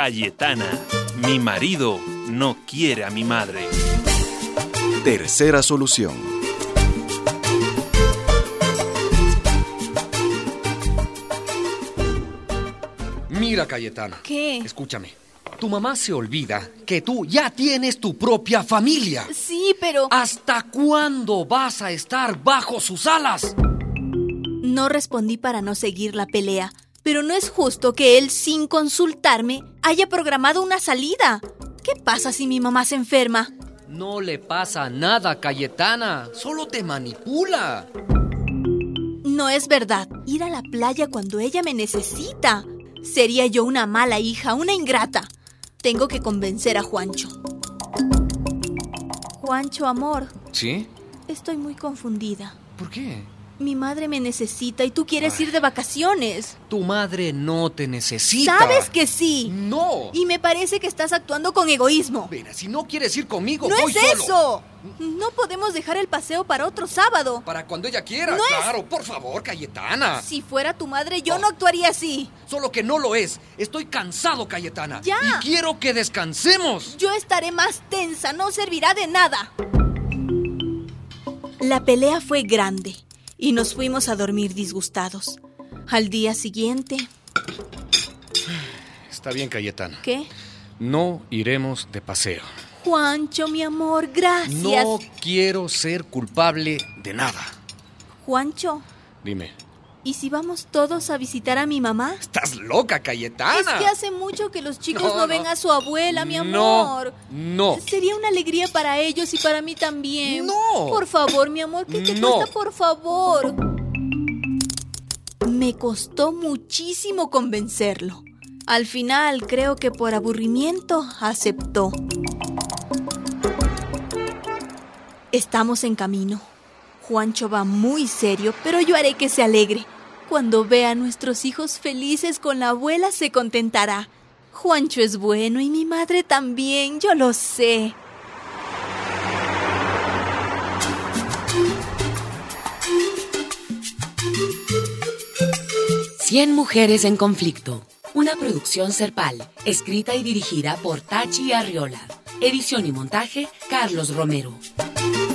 Cayetana, mi marido no quiere a mi madre. Tercera solución. Mira, Cayetana. ¿Qué? Escúchame. Tu mamá se olvida que tú ya tienes tu propia familia. Sí, pero... ¿Hasta cuándo vas a estar bajo sus alas? No respondí para no seguir la pelea, pero no es justo que él, sin consultarme, haya programado una salida. ¿Qué pasa si mi mamá se enferma? No le pasa nada, Cayetana. Solo te manipula. No es verdad. Ir a la playa cuando ella me necesita. Sería yo una mala hija, una ingrata. Tengo que convencer a Juancho. Juancho, amor. ¿Sí? Estoy muy confundida. ¿Por qué? Mi madre me necesita y tú quieres ir de vacaciones. Tu madre no te necesita. ¿Sabes que sí? No. Y me parece que estás actuando con egoísmo. Mira, si no quieres ir conmigo, ¡No voy es solo. eso! No podemos dejar el paseo para otro sábado. Para cuando ella quiera, No es- claro. Por favor, Cayetana. Si fuera tu madre, yo no actuaría así. Solo que no lo es. Estoy cansado, Cayetana. Ya. Y quiero que descansemos. Yo estaré más tensa, no servirá de nada. La pelea fue grande y nos fuimos a dormir disgustados. Al día siguiente... Está bien, Cayetana. ¿Qué? No iremos de paseo. Juancho, mi amor, gracias. No quiero ser culpable de nada. Juancho, Dime. ¿y si vamos todos a visitar a mi mamá? ¿Estás loca, Cayetana? Es que hace mucho que los chicos no ven no. a su abuela, mi No, amor. no. Sería una alegría para ellos y para mí también. No. Por favor, mi amor, ¿qué te No. cuesta, por favor? Me costó muchísimo convencerlo. Al final, creo que por aburrimiento, aceptó. Estamos en camino. Juancho va muy serio, pero yo haré que se alegre. Cuando vea a nuestros hijos felices con la abuela, se contentará. Juancho es bueno y mi madre también, yo lo sé. Cien mujeres en conflicto. Una producción Serpal, escrita y dirigida por Tachi Arriola. Edición y montaje, Carlos Romero.